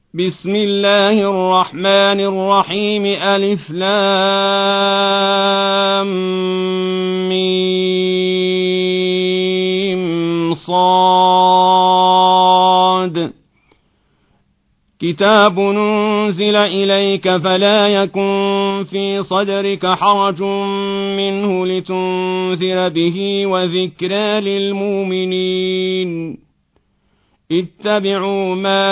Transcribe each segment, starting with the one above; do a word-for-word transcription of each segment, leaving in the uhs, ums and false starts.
بسم الله الرحمن الرحيم ألف لام ميم صاد كتاب ننزل إليك فلا يكن في صدرك حرج منه لتنذر به وذكرى للمؤمنين اتبعوا ما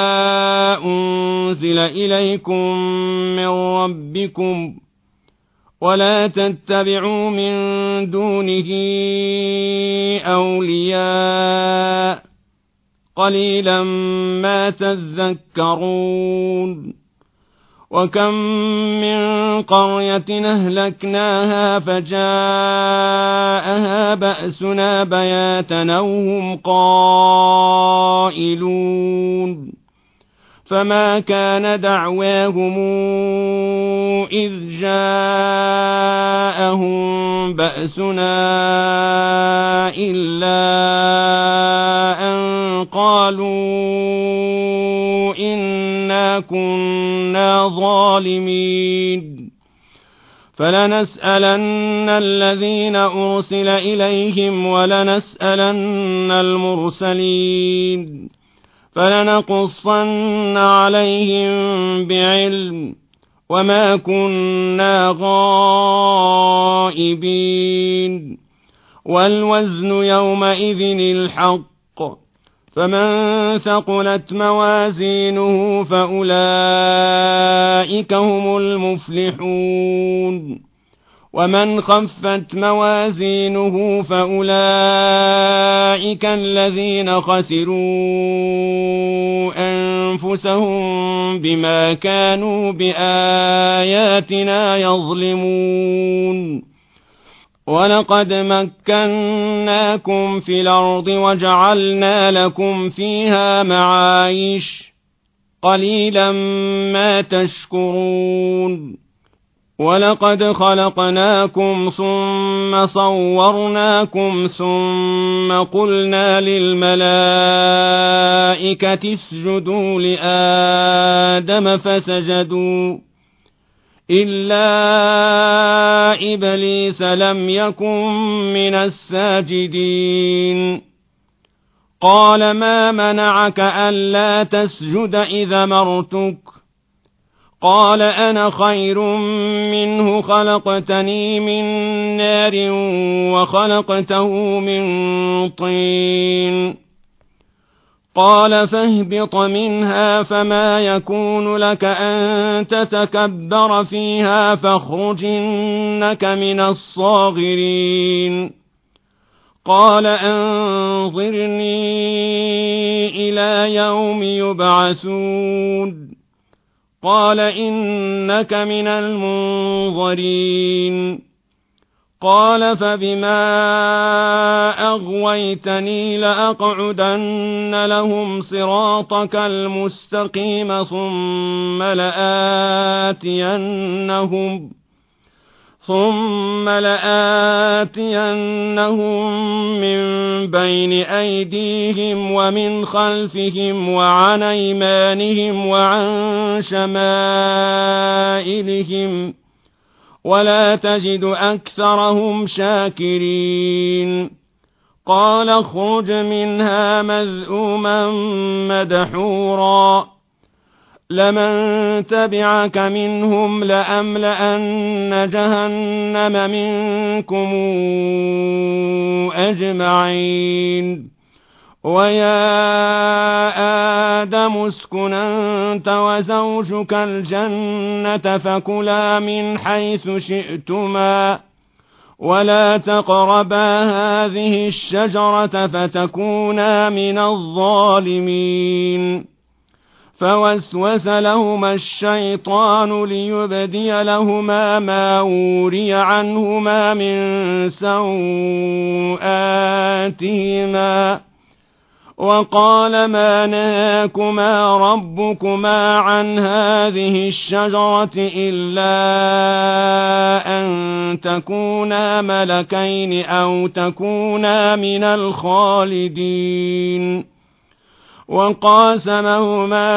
أنزل إليكم من ربكم ولا تتبعوا من دونه أولياء قليلا ما تذكرون وكم من قرية أهلكناها فجاءها بأسنا بياتا أو هم قائلون فما كان دعواهم إذ جاءهم بأسنا إلا أن قالوا إنا كنا ظالمين فلنسألن الذين أرسل إليهم ولنسألن المرسلين فلنقصن عليهم بعلم وما كنا غائبين والوزن يومئذ الحق فمن ثقلت موازينه فأولئك هم المفلحون ومن خفت موازينه فأولئك الذين خسروا أنفسهم بما كانوا بآياتنا يظلمون ولقد مكناكم في الأرض وجعلنا لكم فيها معايش قليلا ما تشكرون ولقد خلقناكم ثم صورناكم ثم قلنا للملائكة اسجدوا لآدم فسجدوا إلا إبليس لم يكن من الساجدين قال ما منعك ألا تسجد إذا مرتك قال أنا خير منه خلقتني من نار وخلقته من طين قال فاهبط منها فما يكون لك أن تتكبر فيها فاخرج إنك من الصاغرين قال أنظرني إلى يوم يبعثون قال إنك من المنظرين قال فبما أغويتني لأقعدن لهم صراطك المستقيم ثم لآتينهم ثم لآتينهم من بين أيديهم ومن خلفهم وعن أيمانهم وعن شمائلهم ولا تجد أكثرهم شاكرين قال اخرج منها مذءوما مدحورا لمن تبعك منهم لأملأن جهنم منكم أجمعين ويا آدم اسكن أنت وزوجك الجنة فكلا من حيث شئتما ولا تقربا هذه الشجرة فتكونا من الظالمين فوسوس لهما الشيطان ليبدي لهما ما وري عنهما من سوآتهما وقال ما نهاكما ربكما عن هذه الشجرة إلا أن تكونا ملكين أو تكونا من الخالدين وقاسمهما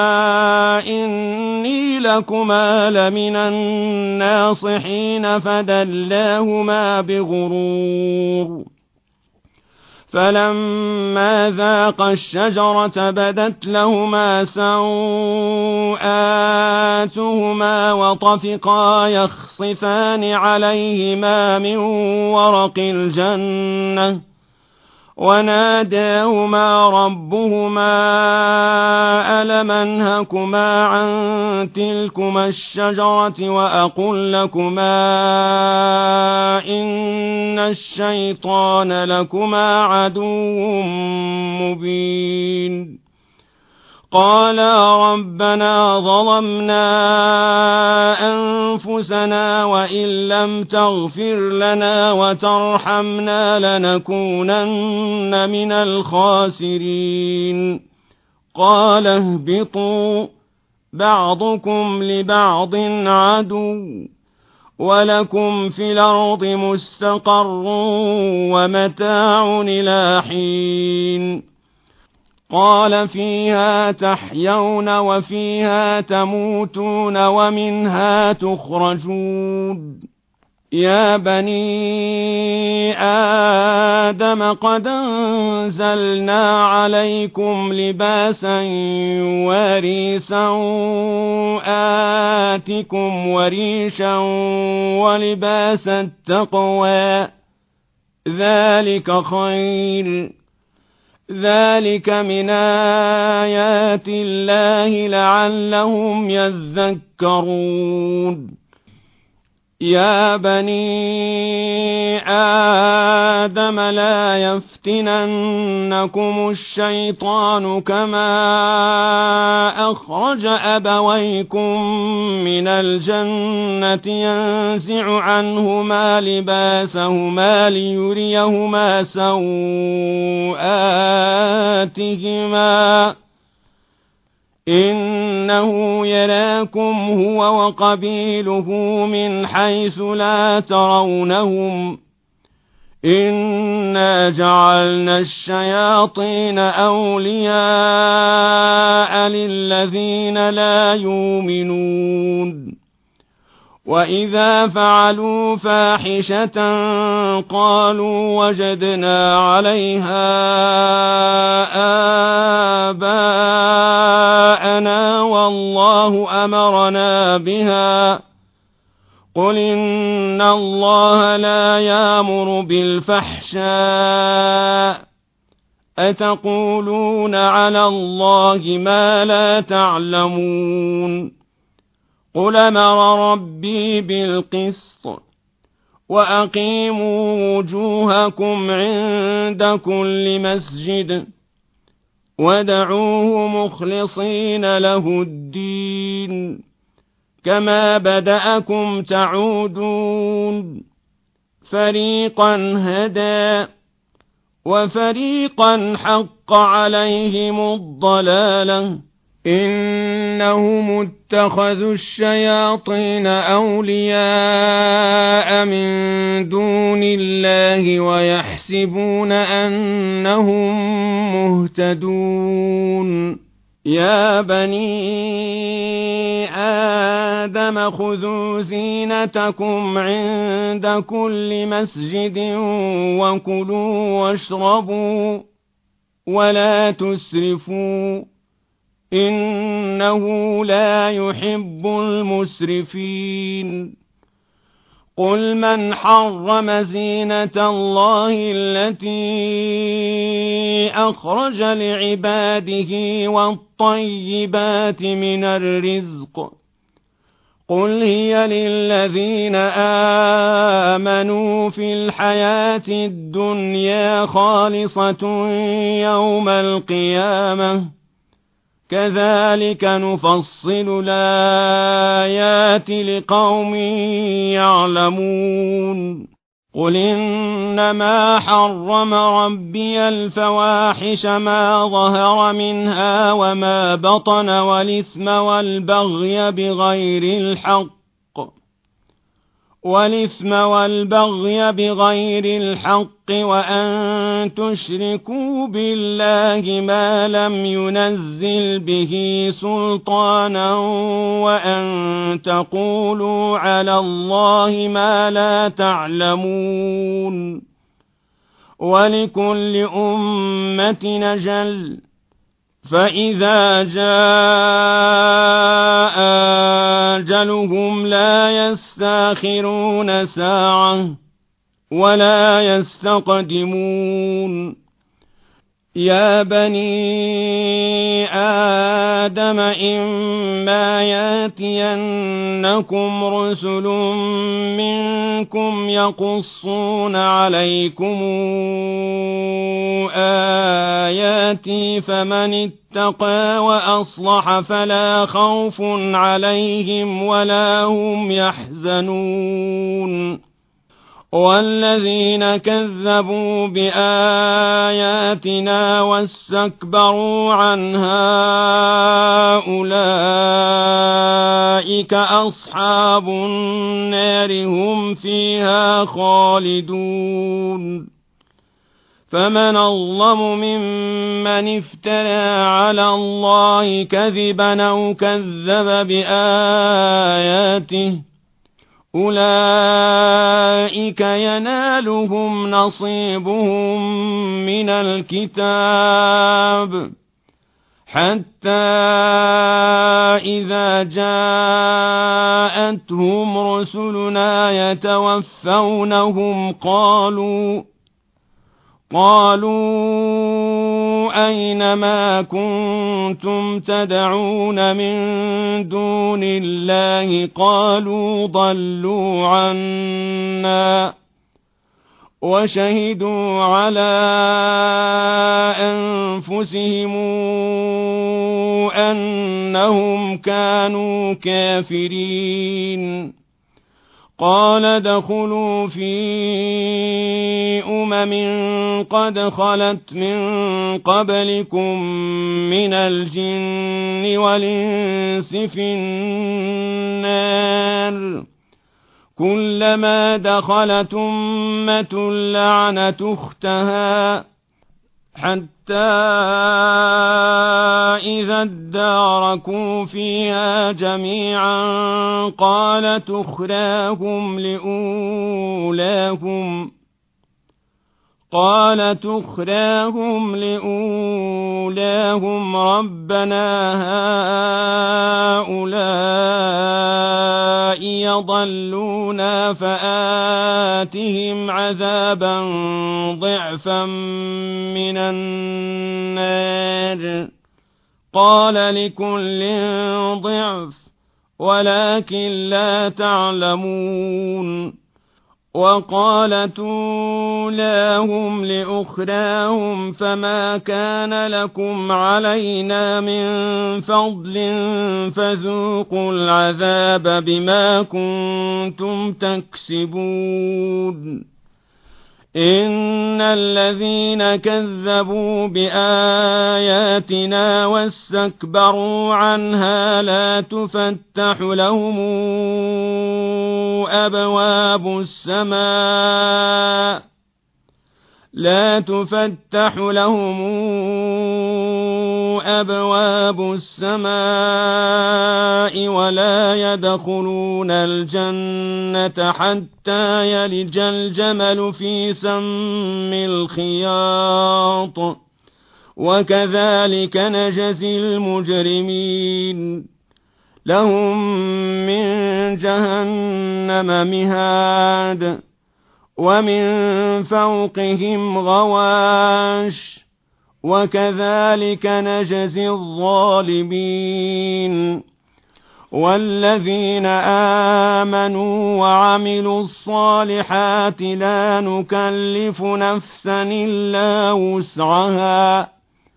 إني لكما لمن الناصحين فدلاهما بغرور فلما ذاقا الشجرة بدت لهما سوآتهما وطفقا يخصفان عليهما من ورق الجنة وناداهما ربهما ألم أنهكما عن تلكما الشجرة وأقل لكما إن الشيطان لكما عدو مبين قالا ربنا ظلمنا أنفسنا وإن لم تغفر لنا وترحمنا لنكونن من الخاسرين قال اهبطوا بعضكم لبعض عدو ولكم في الأرض مستقر ومتاع إلى حين قال فيها تحيون وفيها تموتون ومنها تخرجون يا بني آدم قد أنزلنا عليكم لباسا يواري سوآتكم وريشا ولباس التقوى ذلك خير ذلك من آيات الله لعلهم يذكرون يا بني آدم لا يفتننكم الشيطان كما أخرج أبويكم من الجنة ينزع عنهما لباسهما ليريهما سوآتهما إنه يراكم هو وقبيله من حيث لا ترونهم إنا جعلنا الشياطين أولياء للذين لا يؤمنون وإذا فعلوا فاحشة قالوا وجدنا عليها آباءنا والله أمرنا بها قل إن الله لا يأمر بالفحشاء أتقولون على الله ما لا تعلمون قل أمر ربي بالقسط وأقيموا وجوهكم عند كل مسجد وادعوه مخلصين له الدين كما بدأكم تعودون فريقا هدى وفريقا حق عليهم الضلالة إنهم اتخذوا الشياطين أولياء من دون الله ويحسبون أنهم مهتدون يا بني آدم خذوا زينتكم عند كل مسجد وكلوا واشربوا ولا تسرفوا إنه لا يحب المسرفين قل من حرم زينة الله التي أخرج لعباده والطيبات من الرزق قل هي للذين آمنوا في الحياة الدنيا خالصة يوم القيامة كذلك نفصل الآيات لقوم يعلمون قل إنما حرم ربي الفواحش ما ظهر منها وما بطن والإثم والبغي بغير الحق والإثم والبغي بغير الحق وأن تشركوا بالله ما لم ينزل به سلطانا وأن تقولوا على الله ما لا تعلمون ولكل أمة أجل فإذا جاء أجلهم لا يستأخرون ساعة ولا يستقدمون يا بني آدم إما ياتينكم رسل منكم يقصون عليكم آياتي فمن اتقى وأصلح فلا خوف عليهم ولا هم يحزنون والذين كذبوا بآياتنا واستكبروا عنها أولئك أصحاب النار هم فيها خالدون فمن أظلم ممن افترى على الله كذبا أو كذب بآياته أولئك ينالهم نصيبهم من الكتاب حتى إذا جاءتهم رسلنا يتوفونهم قالوا قالوا أين ما كنتم تدعون من دون الله قالوا ضلوا عنا وشهدوا على أنفسهم أنهم كانوا كافرين قال ادخلوا في أمم قد خلت من قبلكم من الجن والإنس في النار كلما دخلت أمة لعنت أختها حتى إذا اداركوا فيها جميعا قالت أخراهم لأولاهم قالت أخراهم لأولاهم ربنا هؤلاء يضلونا فآتهم عذابا ضعفا من النار قال لكل ضعف ولكن لا تعلمون وقالت أولاهم لأخراهم فما كان لكم علينا من فضل فذوقوا العذاب بما كنتم تكسبون إن الذين كذبوا بآياتنا واستكبروا عنها لا تفتح لهم أبواب السماء لا تفتح لهم أبواب السماء ولا يدخلون الجنة حتى يلج الجمل في سم الخياط وكذلك نجزي المجرمين لهم من جهنم مهاد ومن فوقهم غواش وكذلك نجزي الظالمين والذين آمنوا وعملوا الصالحات لا نكلف نفسا إلا وسعها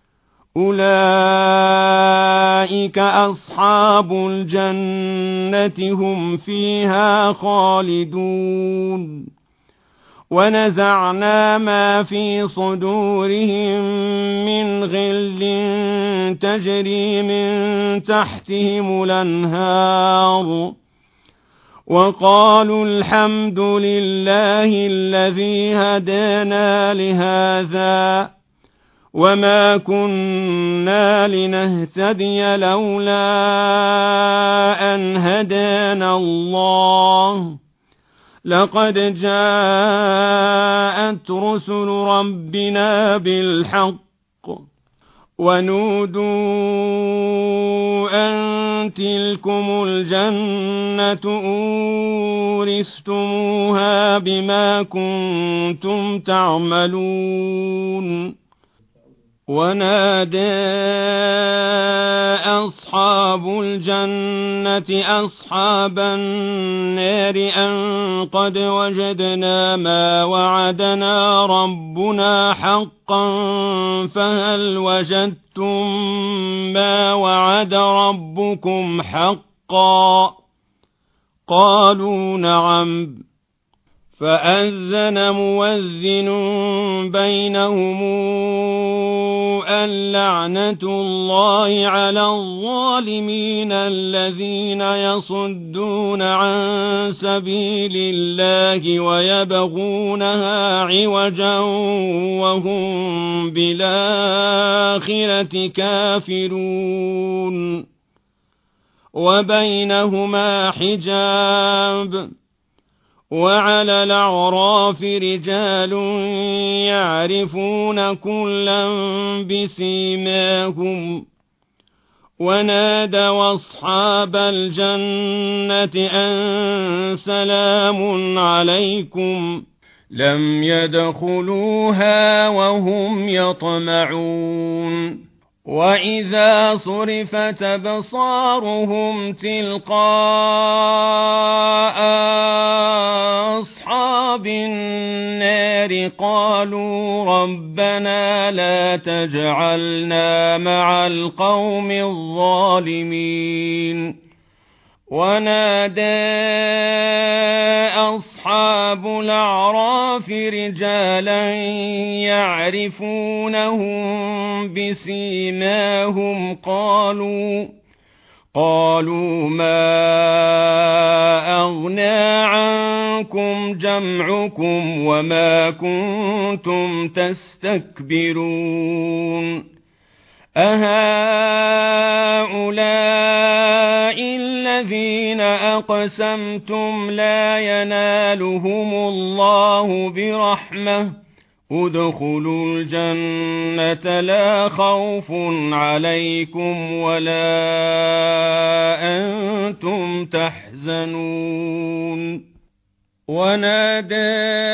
أولئك أصحاب الجنة هم فيها خالدون ونزعنا ما في صدورهم من غل تجري من تحتهم الأنهار وقالوا الحمد لله الذي هدانا لهذا وما كنا لنهتدي لولا أن هدانا الله لقد جاءت رسل ربنا بالحق ونودوا أن تلكم الجنة أورثتموها بما كنتم تعملون ونادى أصحاب الجنة أصحاب النار أن قد وجدنا ما وعدنا ربنا حقا فهل وجدتم ما وعد ربكم حقا قالوا نعم فأذن مؤذن بينهم اللعنة الله على الظالمين الذين يصدون عن سبيل الله ويبغونها عوجا وهم بالآخرة كافرون وبينهما حجاب وعلى الأعراف رجال يعرفون كلا بسيماهم ونادوا أصحاب الجنة أن سلام عليكم لم يدخلوها وهم يطمعون وإذا صرفت أبصارهم تلقاء أصحاب النار قالوا ربنا لا تجعلنا مع القوم الظالمين ونادى أصحاب الأعراف رجالا يعرفونهم بسيماهم قالوا قالوا ما أغنى عنكم جمعكم وما كنتم تستكبرون أهؤلاء الذين أقسمتم لا ينالهم الله برحمة ادخلوا الجنة لا خوف عليكم ولا أنتم تحزنون ونادى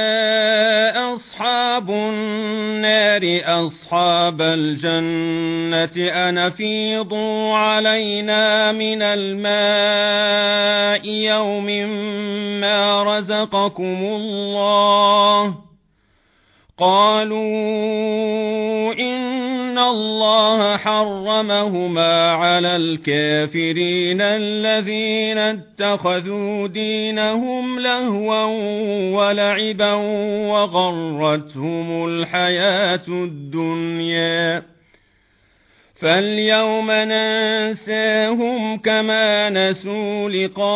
أصحاب النار أصحاب الجنة أن أفيضوا علينا من الماء يوم ما رزقكم الله قالوا إن الله حرمهما على الكافرين الذين اتخذوا دينهم لهوا ولعبا وغرتهم الحياة الدنيا فاليوم ننساهم كما نسوا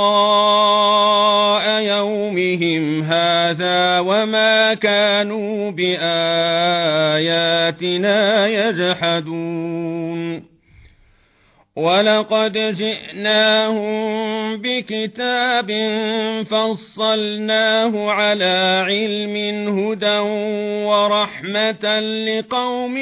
لقاء يومهم هذا وما كانوا بآياتنا يجحدون ولقد جئناهم بكتاب فصلناه على علم هدى ورحمة لقوم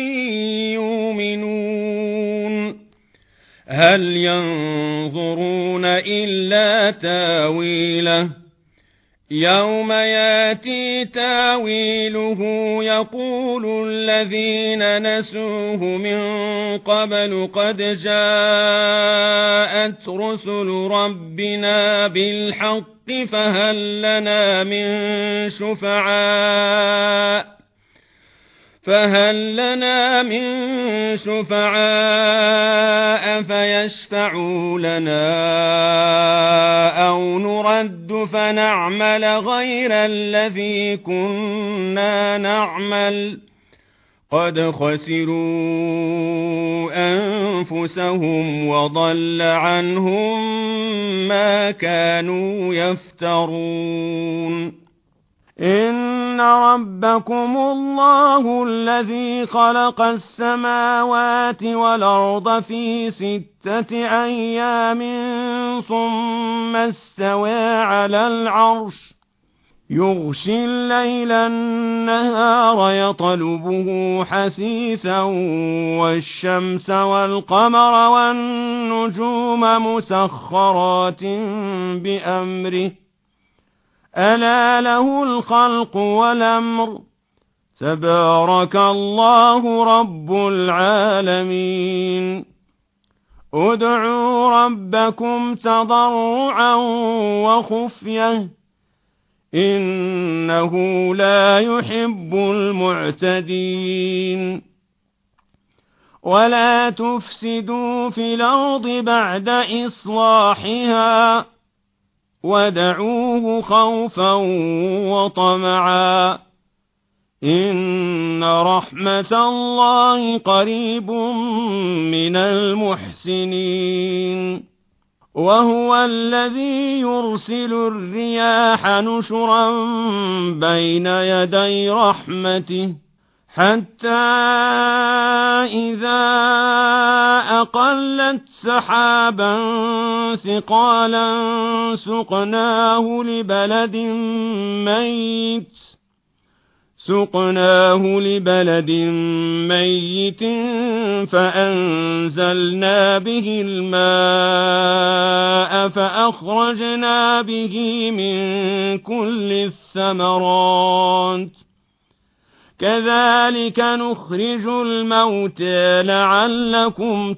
يؤمنون هل ينظرون إلا تاويله يوم ياتي تاويله يقول الذين نسوه من قبل قد جاءت رسل ربنا بالحق فهل لنا من شفعاء فهل لنا من شفعاء فيشفعوا لنا أو نرد فنعمل غير الذي كنا نعمل قد خسروا أنفسهم وضل عنهم ما كانوا يفترون إن ربكم الله الذي خلق السماوات والأرض في ستة أيام ثم استوى على العرش يغشي الليل النهار يطلبه حثيثا والشمس والقمر والنجوم مسخرات بأمره ألا له الخلق والأمر تبارك الله رب العالمين ادعوا ربكم تضرعا وخفية إنه لا يحب المعتدين ولا تفسدوا في الأرض بعد إصلاحها ودعوه خوفا وطمعا إن رحمة الله قريب من المحسنين وهو الذي يرسل الرياح نشرا بين يدي رحمته حتى إذا أقلت سحابا ثقالا سقناه لبلد ميت سقناه لبلد ميت فأنزلنا به الماء فأخرجنا به من كل الثمرات كذلك نخرج الموتى لعلكم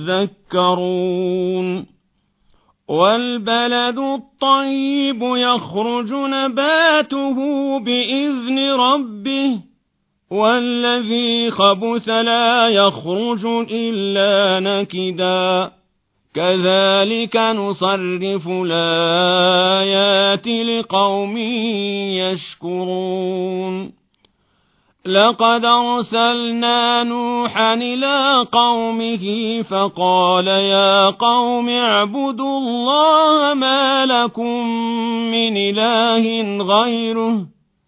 تذكرون والبلد الطيب يخرج نباته بإذن ربه والذي خبث لا يخرج إلا نكدا كذلك نصرف الآيات لقوم يشكرون لقد أرسلنا نوحا إلى قومه فقال يا قوم اعبدوا الله ما لكم من إله غيره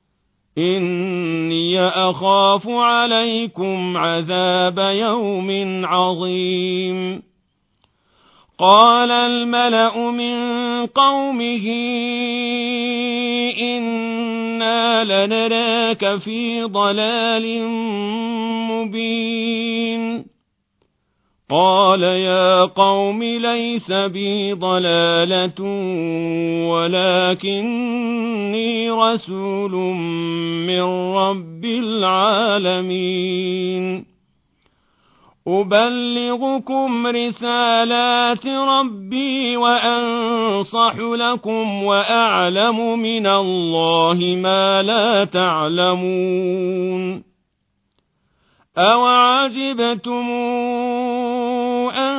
إني أخاف عليكم عذاب يوم عظيم قال الملأ من قومه إنا لنراك في ضلال مبين قال يا قوم ليس بي ضلالة ولكني رسول من رب العالمين أبلغكم رسالات ربي وأنصح لكم وأعلم من الله ما لا تعلمون أوعجبتم أن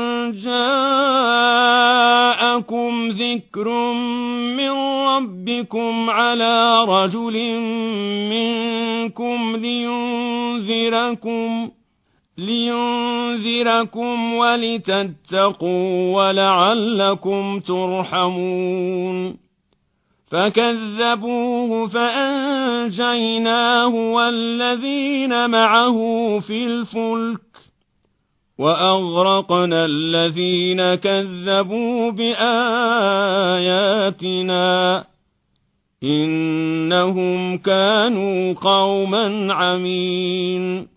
جاءكم ذكر من ربكم على رجل منكم لينذركم لينذركم ولتتقوا ولعلكم ترحمون فكذبوه فأنجيناه والذين معه في الفلك وأغرقنا الذين كذبوا بآياتنا إنهم كانوا قوما عمين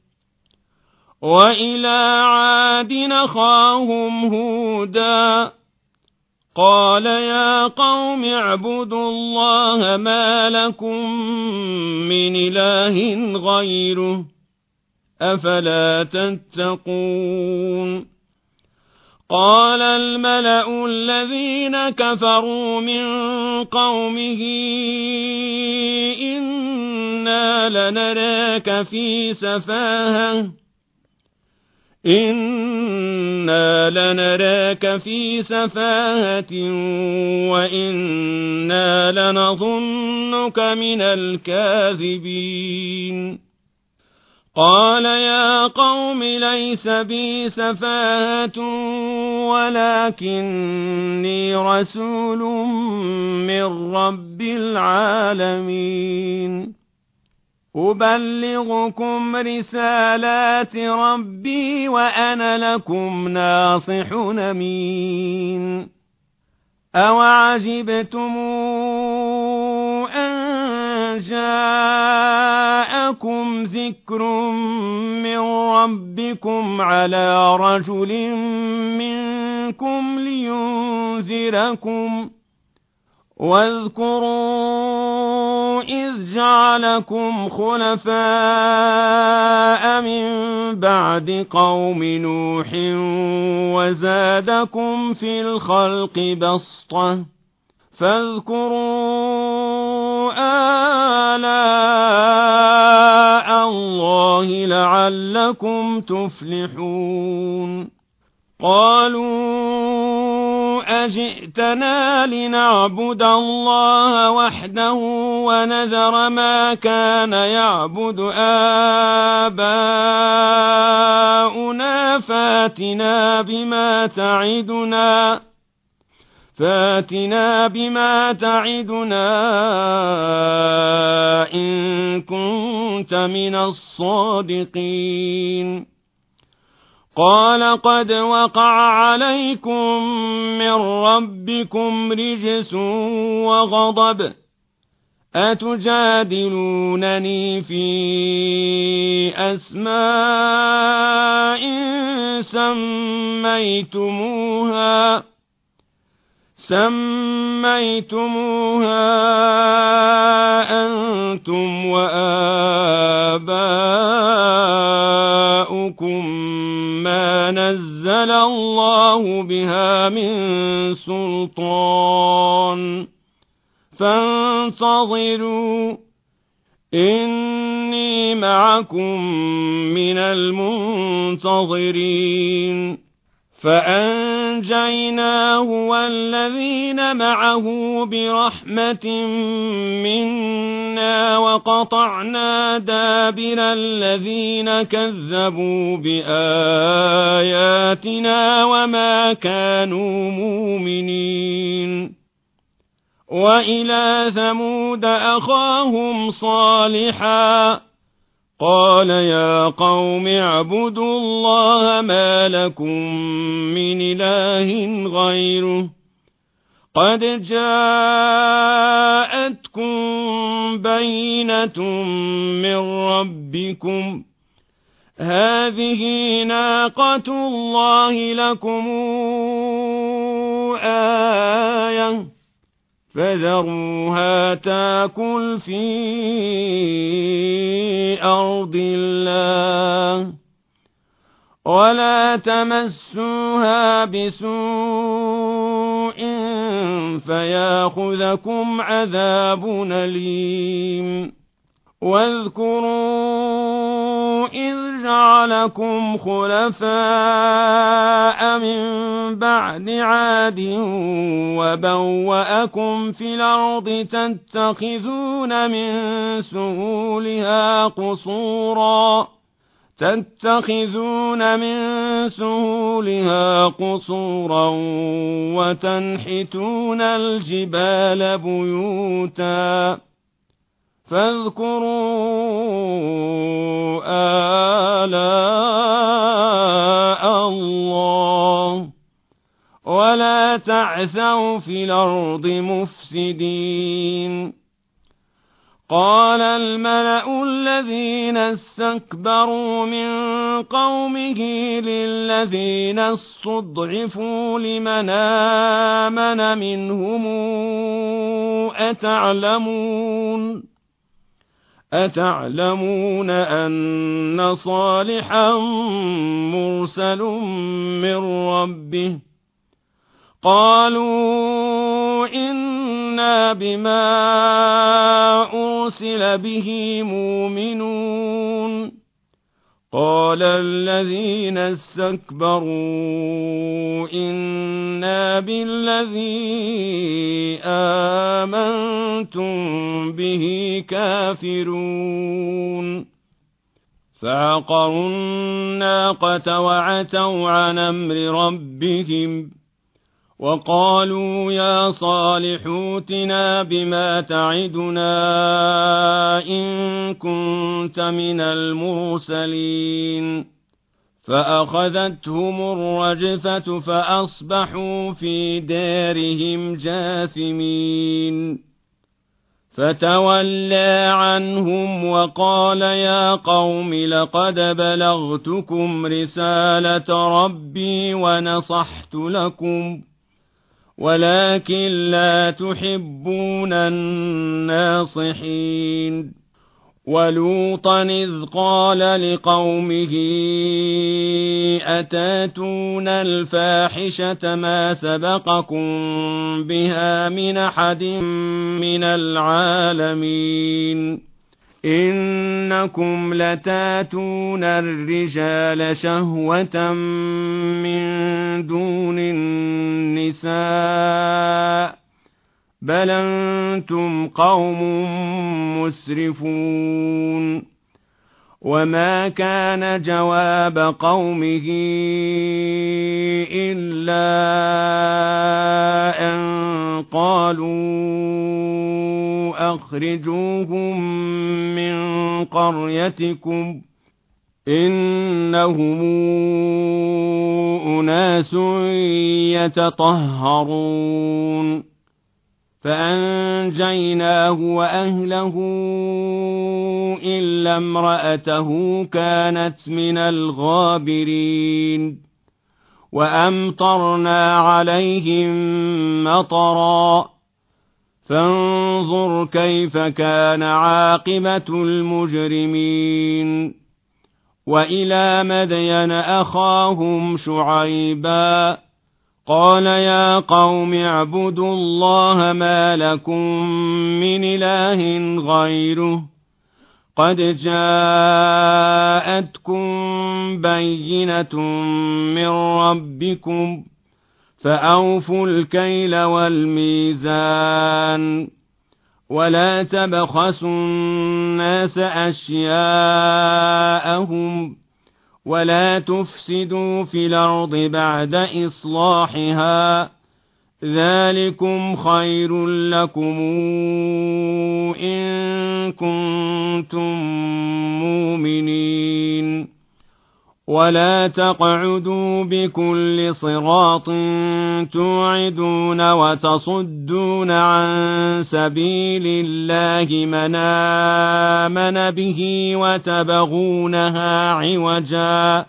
وإلى عاد أخاهم هودا قال يا قوم اعبدوا الله ما لكم من إله غيره أفلا تتقون قال الملأ الذين كفروا من قومه إنا لنراك في سفاهة إنا لنراك في سفاهة وإنا لنظنك من الكاذبين قال يا قوم ليس بي سفاهة ولكني رسول من رب العالمين أبلغكم رسالات ربي وأنا لكم ناصح أمين أوعجبتم أن جاءكم ذكر من ربكم على رجل منكم لينذركم واذكروا إذ جعلكم خلفاء من بعد قوم نوح وزادكم في الخلق بسطة فاذكروا آلاء الله لعلكم تفلحون قالوا أجئتنا لنعبد الله وحده ونذر ما كان يعبد آباؤنا فاتنا بما تعدنا فاتنا بما تعدنا إن كنت من الصادقين قال قد وقع عليكم من ربكم رجس وغضب أتجادلونني في أسماء سميتموها سميتموها أنتم وآباؤكم ما نزل الله بها من سلطان فانتظروا إني معكم من المنتظرين فأنجيناه والذين معه برحمة منا وقطعنا دابر الذين كذبوا بآياتنا وما كانوا مؤمنين وإلى ثمود أخاهم صالحا قال يا قوم اعبدوا الله ما لكم من إله غيره قد جاءتكم بينة من ربكم هذه ناقة الله لكم آية فذروها تاكل في أرض الله ولا تمسوها بسوء فياخذكم عذاب أليم واذكروا إذ جعلكم خلفاء من بعد عاد وبوأكم في الأرض تتخذون من سهولها قصورا تتخذون من سهولها قصورا وتنحتون الجبال بيوتا فاذكروا آلاء الله ولا تعثوا في الأرض مفسدين قال الملأ الذين استكبروا من قومه للذين استضعفوا لمن آمن منهم أتعلمون أتعلمون أن صالحا مرسل من ربه قالوا إنا بما أرسل به مؤمنون قال الذين استكبروا إنا بالذي آمنتم به كافرون فعقروا الناقة وعتوا عن أمر ربهم وقالوا يا صالح ائتنا بما تعدنا إن كنت من المرسلين فأخذتهم الرجفة فأصبحوا في دارهم جاثمين فتولى عنهم وقال يا قوم لقد بلغتكم رسالة ربي ونصحت لكم ولكن لا تحبون الناصحين ولوطا إذ قال لقومه أتاتون الفاحشة ما سبقكم بها من أحد من العالمين إنكم لتاتون الرجال شهوة من دون النساء بل أنتم قوم مسرفون وما كان جواب قومه إلا أن قالوا أخرجوهم من قريتكم إنهم أناس يتطهرون فأنجيناه وأهله إلا امرأته كانت من الغابرين وأمطرنا عليهم مطرا فانظر كيف كان عاقبة المجرمين وإلى مدين أخاهم شعيبا قال يا قوم اعبدوا الله ما لكم من إله غيره قد جاءتكم بينة من ربكم فأوفوا الكيل والميزان ولا تبخسوا الناس أشياءهم ولا تفسدوا في الأرض بعد إصلاحها ذلكم خير لكم إن كنتم مؤمنين ولا تقعدوا بكل صراط توعدون وتصدون عن سبيل الله من آمن به وتبغونها عوجا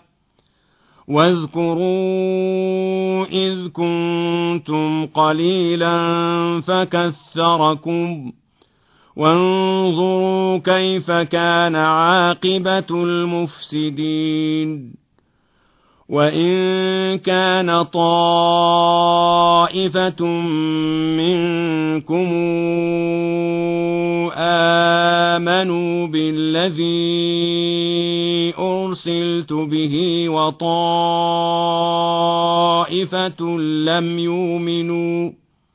واذكروا إذ كنتم قليلا فكثركم وانظروا كيف كان عاقبة المفسدين وإن كان طائفة منكم آمنوا بالذي أرسلت به وطائفة لم يؤمنوا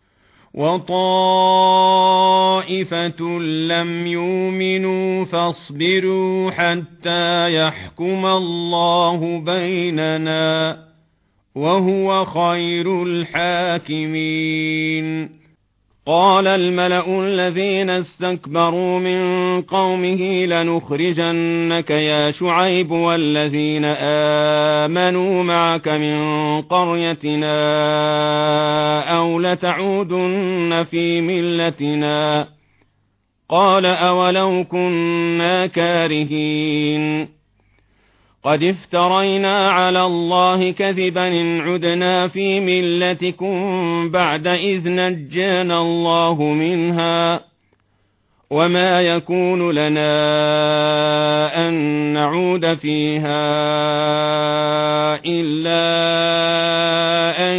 وطائفة لم يؤمنوا فاصبروا حتى يحكم الله بيننا وهو خير الحاكمين قال الملأ الذين استكبروا من قومه لنخرجنك يا شعيب والذين آمنوا معك من قريتنا أو لتعودن في ملتنا قال أولو كنا كارهين قد افترينا على الله كذبا إن عدنا في ملتكم بعد إذ نجانا الله منها وما يكون لنا أن نعود فيها إلا أن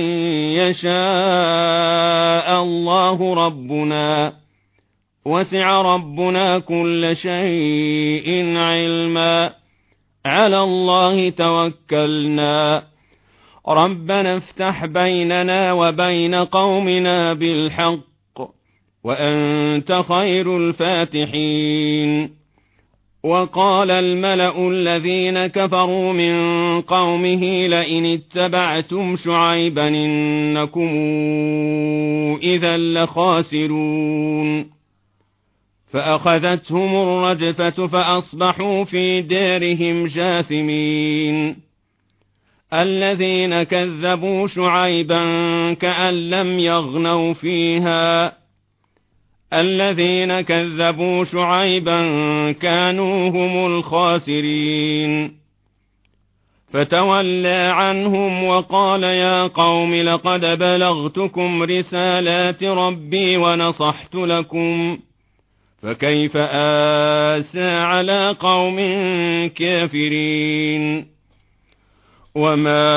يشاء الله ربنا وسع ربنا كل شيء علما على الله توكلنا ربنا افتح بيننا وبين قومنا بالحق وأنت خير الفاتحين وقال الملأ الذين كفروا من قومه لئن اتبعتم شعيبا إنكم إذا لخاسرون فأخذتهم الرجفة فأصبحوا في دارهم جاثمين الذين كذبوا شعيبا كأن لم يغنوا فيها الذين كذبوا شعيبا كانوا هم الخاسرين فتولى عنهم وقال يا قوم لقد بلغتكم رسالات ربي ونصحت لكم فكيف آسى على قوم كافرين وما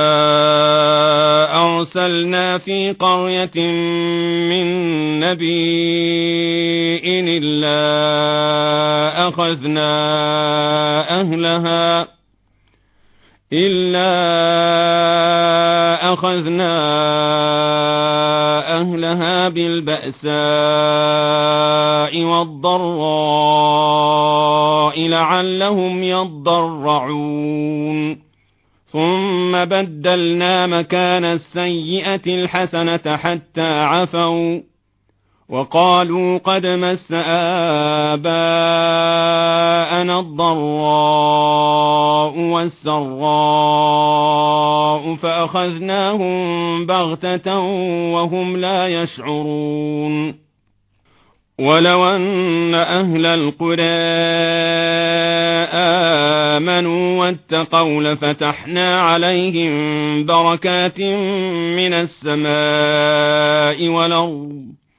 أرسلنا في قرية من نبي إلا أخذنا أهلها إلا أخذنا أهلها بالبأساء والضراء لعلهم يضرعون ثم بدلنا مكان السيئة الحسنة حتى عفوا وقالوا قد مس آباءنا الضراء والسراء فأخذناهم بغتة وهم لا يشعرون ولو أن أهل القرى آمنوا واتقوا لفتحنا عليهم بركات من السماء والأرض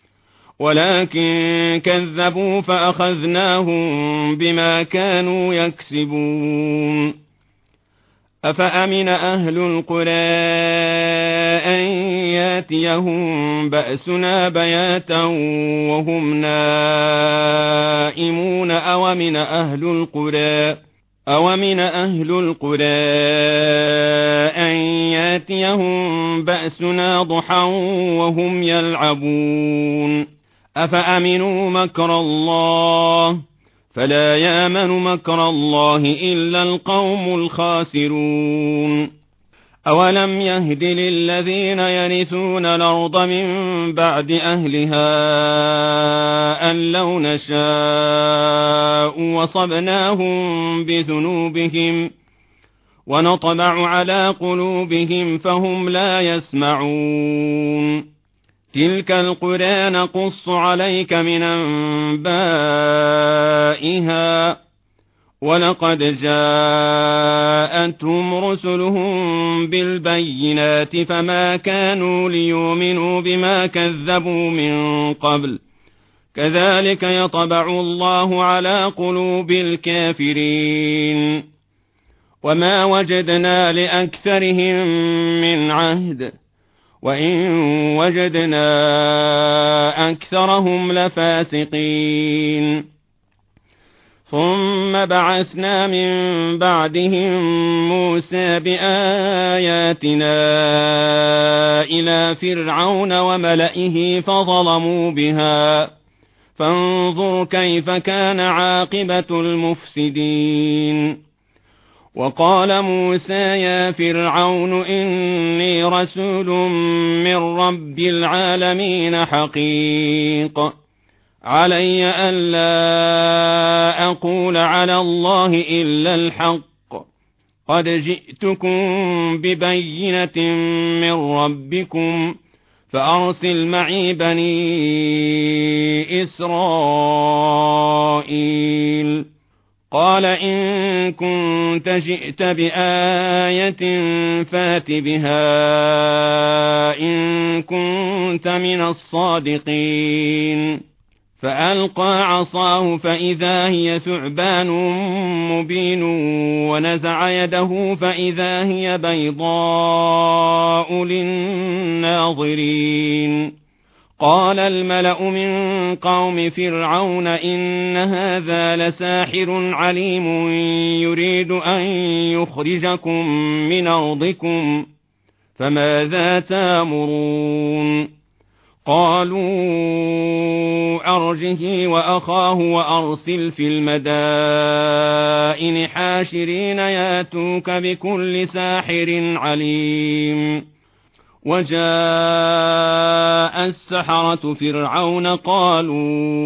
ولكن كذبوا فأخذناهم بما كانوا يكسبون أفأمن أهل القرى أن ياتيهم بأسنا بياتا وهم نائمون أومن أهل القرى أومن أهل القرى أن ياتيهم بأسنا ضحى وهم يلعبون أفأمنوا مكر الله فلا يامن مكر الله إلا القوم الخاسرون أولم يهد للذين يرثون الأرض من بعد أهلها أن لو نشاء وصبناهم بذنوبهم ونطبع على قلوبهم فهم لا يسمعون تلك القرى نقص عليك من أنبائها ولقد جاءتهم رسلهم بالبينات فما كانوا ليؤمنوا بما كذبوا من قبل كذلك يطبع الله على قلوب الكافرين وما وجدنا لأكثرهم من عهد وإن وجدنا أكثرهم لفاسقين ثم بعثنا من بعدهم موسى بآياتنا إلى فرعون وملئه فظلموا بها فانظر كيف كان عاقبة المفسدين وقال موسى يا فرعون إني رسول من رب العالمين حقيق علي ألا أقول على الله إلا الحق قد جئتكم ببينة من ربكم فأرسل معي بني إسرائيل قال إن كنت جئت بآية فات بها إن كنت من الصادقين فألقى عصاه فإذا هي ثعبان مبين ونزع يده فإذا هي بيضاء للناظرين قال الملأ من قوم فرعون إن هذا لساحر عليم يريد أن يخرجكم من أرضكم فماذا تأمرون قالوا أرجه وأخاه وأرسل في المدائن حاشرين ياتوك بكل ساحر عليم. وجاء السحرة فرعون قالوا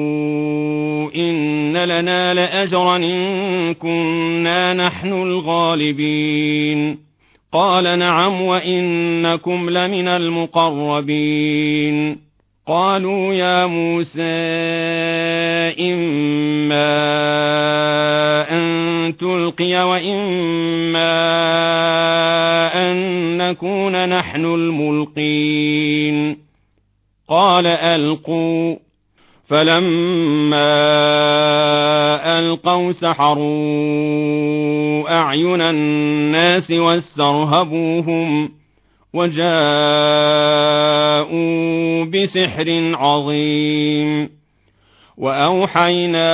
إن لنا لأجرا إن كنا نحن الغالبين. قال نعم وإنكم لمن المقربين. قالوا يا موسى إما أن تلقي وإما أن نكون نحن الملقين. قال ألقوا. فلما ألقوا سحروا أعين الناس واسترهبوهم وجاءوا بسحر عظيم. وأوحينا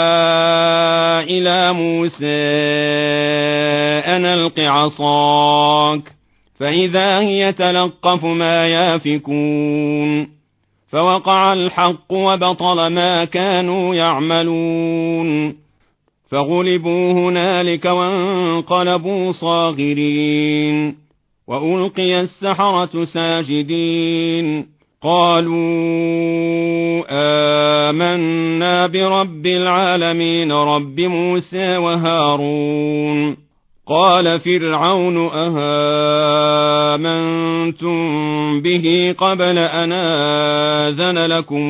إلى موسى أن ألق عصاك فإذا هي تلقف ما يافكون. فوقع الحق وبطل ما كانوا يعملون. فغلبوا هنالك وانقلبوا صاغرين. وألقي السحرة ساجدين. قالوا آمنا برب العالمين رب موسى وهارون. قال فرعون أهامنتم به قبل أن آذن لكم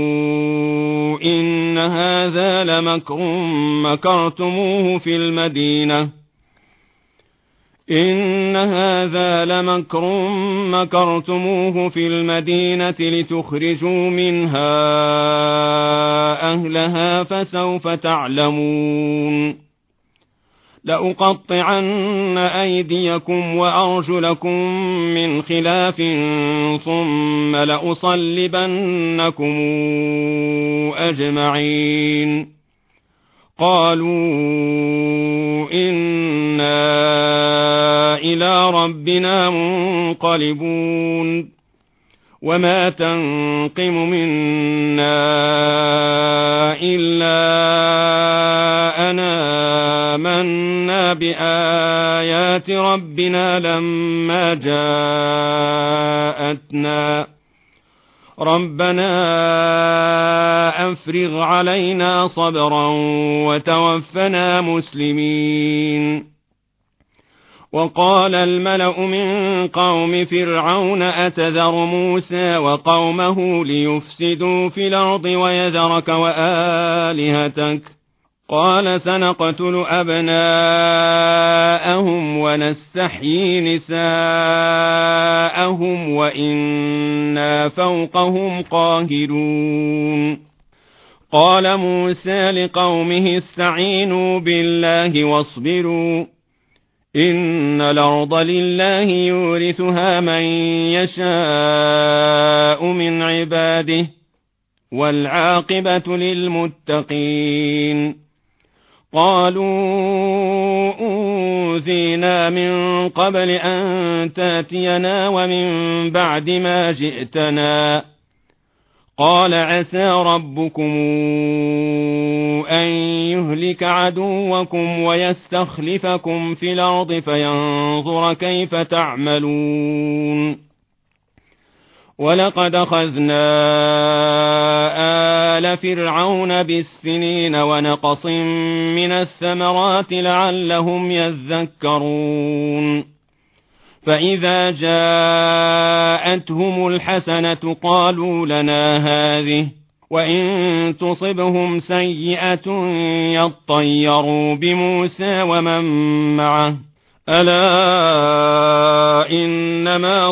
إن هذا لمكر مكرتموه في المدينة إن هذا لمكر مكرتموه في المدينة لتخرجوا منها أهلها فسوف تعلمون. لأقطعن أيديكم وأرجلكم من خلاف ثم لأصلبنكم أجمعين. قالوا إنا إلى ربنا منقلبون. وما تنقم منا إلا أن آمنا بآيات ربنا لما جاءتنا ربنا أفرغ علينا صبرا وتوفنا مسلمين. وقال الملأ من قوم فرعون أتذر موسى وقومه ليفسدوا في الأرض ويذرك وآلهتك قال سنقتل أبناءهم ونستحيي نساءهم وإنا فوقهم قاهرون. قال موسى لقومه استعينوا بالله واصبروا إن الأرض لله يورثها من يشاء من عباده والعاقبة للمتقين. قالوا أوذينا من قبل أن تاتينا ومن بعد ما جئتنا قال عسى ربكم أن يهلك عدوكم ويستخلفكم في الأرض فينظر كيف تعملون. ولقد أخذنا آل فرعون بالسنين ونقص من الثمرات لعلهم يذكرون. فإذا جاءتهم الحسنة قالوا لنا هذه وإن تصبهم سيئة يطيروا بموسى ومن معه ألا إنما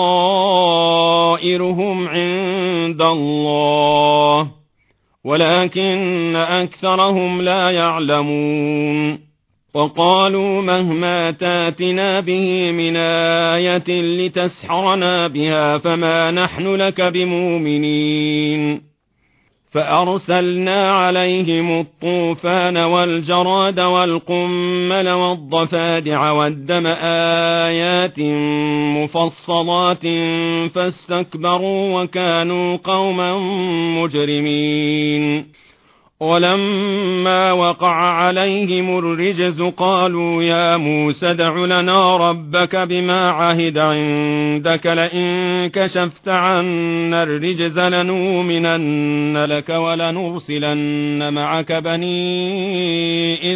طائرهم عند الله ولكن أكثرهم لا يعلمون. وقالوا مهما تاتنا به من آية لتسحرنا بها فما نحن لك بمؤمنين. فأرسلنا عليهم الطوفان والجراد والقمل والضفادع والدم آيات مفصلات فاستكبروا وكانوا قوما مجرمين. ولما وقع عليهم الرجز قالوا يا موسى ادع لنا ربك بما عهد عندك لئن كشفت عنا الرجز لنؤمنن لك ولنرسلن معك بني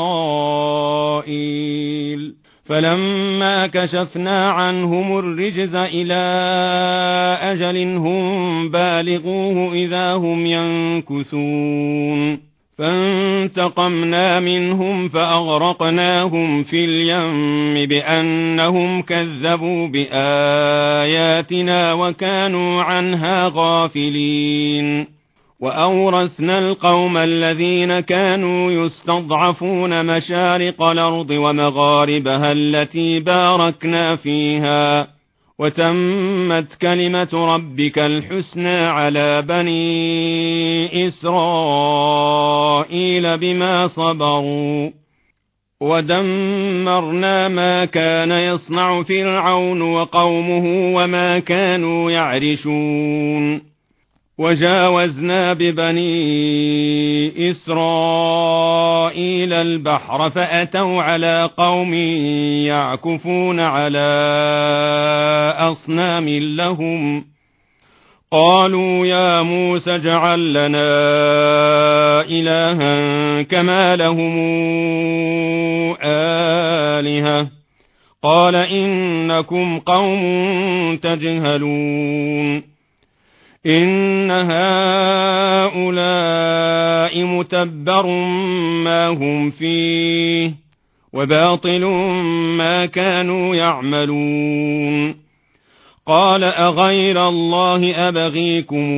إسرائيل. فلما كشفنا عنهم الرجز إلى أجل هم بالغوه إذا هم ينكثون فانتقمنا منهم فأغرقناهم في اليم بأنهم كذبوا بآياتنا وكانوا عنها غافلين. وأورثنا القوم الذين كانوا يستضعفون مشارق الأرض ومغاربها التي باركنا فيها وتمت كلمة ربك الحسنى على بني إسرائيل بما صبروا ودمرنا ما كان يصنع فرعون وقومه وما كانوا يعرشون. وجاوزنا ببني إسرائيل البحر فأتوا على قوم يعكفون على أصنام لهم قالوا يا موسى اجعل لنا إلها كما لهم آلهة قال إنكم قوم تجهلون. إن هؤلاء متبر ما هم فيه وباطل ما كانوا يعملون. قال أغير الله أبغيكم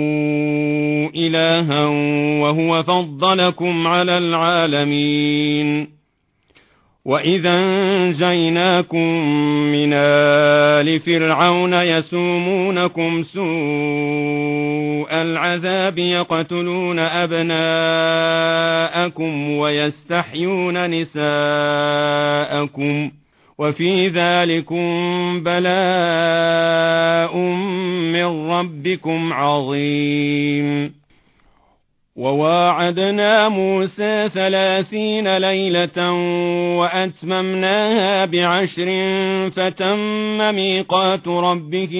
إلها وهو فضلكم على العالمين. وإذا أنجيناكم من آل فرعون يسومونكم سوء العذاب يقتلون أبناءكم ويستحيون نساءكم وفي ذلكم بلاء من ربكم عظيم. وواعدنا موسى ثلاثين ليلة وأتممناها بعشر فتم ميقات ربه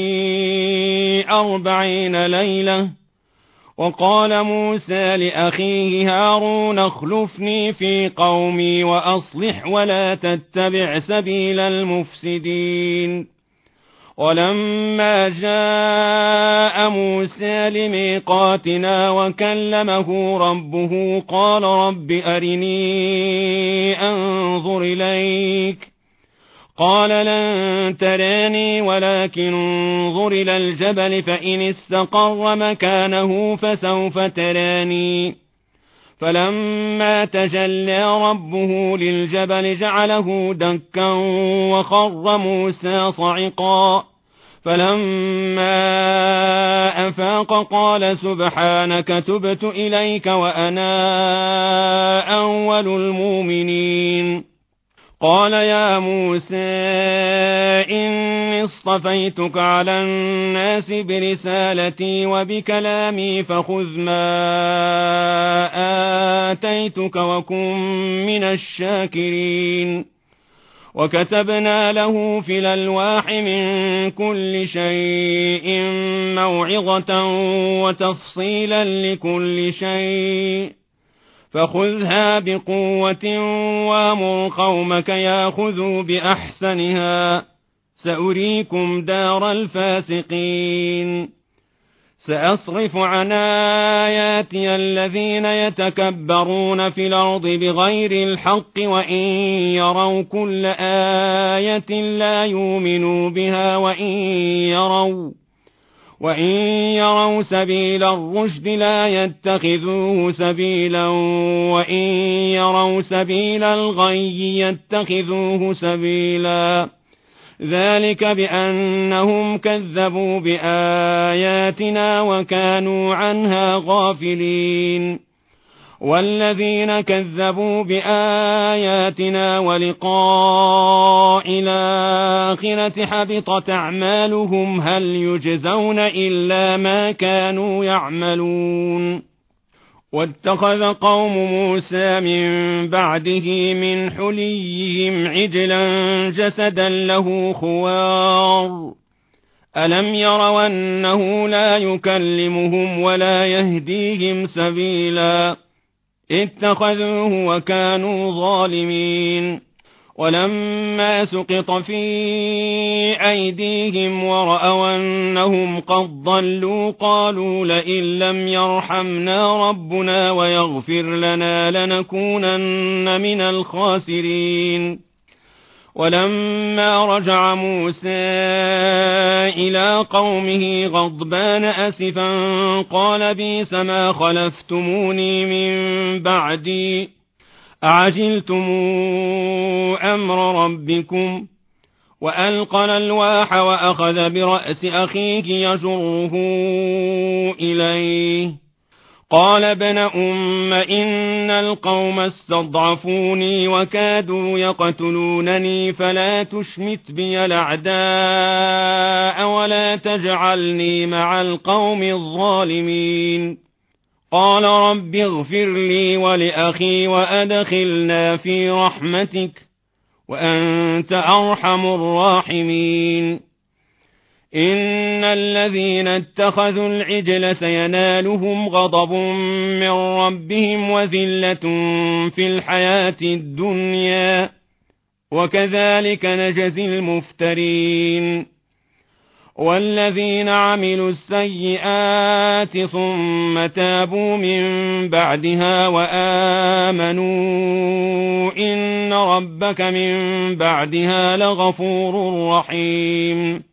أربعين ليلة. وقال موسى لأخيه هارون اخلفني في قومي وأصلح ولا تتبع سبيل المفسدين. ولما جاء موسى لميقاتنا وكلمه ربه قال رب أرني أنظر إليك قال لن تراني ولكن انظر إلى الجبل فإن استقر مكانه فسوف تراني. فلما تجلى ربه للجبل جعله دكا وخر موسى صعقا. فلما أفاق قال سبحانك تبت إليك وأنا أول المؤمنين. قال يا موسى إني اصطفيتك على الناس برسالتي وبكلامي فخذ ما آتيتك وكن من الشاكرين. وكتبنا له في الألواح من كل شيء موعظة وتفصيلا لكل شيء فخذها بقوة وامر قومك ياخذوا بأحسنها سأريكم دار الفاسقين. سأصرف عن آياتي الذين يتكبرون في الأرض بغير الحق وإن يروا كل آية لا يؤمنوا بها وإن يروا وإن يروا سبيل الرشد لا يتخذوه سبيلا وإن يروا سبيل الغي يتخذوه سبيلا ذلك بأنهم كذبوا بآياتنا وكانوا عنها غافلين. والذين كذبوا بآياتنا ولقاء الآخرة حبطت أعمالهم هل يجزون إلا ما كانوا يعملون. واتخذ قوم موسى من بعده من حليهم عجلا جسدا له خوار ألم يروا أنه لا يكلمهم ولا يهديهم سبيلا اتخذوه وكانوا ظالمين. ولما سقط في أيديهم ورأوا أنهم قد ضلوا قالوا لئن لم يرحمنا ربنا ويغفر لنا لنكونن من الخاسرين. ولما رجع موسى إلى قومه غضبان أسفا قال بئس ما خلفتموني من بعدي أعجلتم أمر ربكم. وألقى الألواح وأخذ برأس أخيه يجره إليه قال ابن أم إن القوم استضعفوني وكادوا يقتلونني فلا تشمت بي الأعداء ولا تجعلني مع القوم الظالمين. قال رب اغفر لي ولأخي وأدخلنا في رحمتك وأنت أرحم الراحمين. إن الذين اتخذوا العجل سينالهم غضب من ربهم وذلة في الحياة الدنيا وكذلك نجزي المفترين. والذين عملوا السيئات ثم تابوا من بعدها وآمنوا إن ربك من بعدها لغفور رحيم.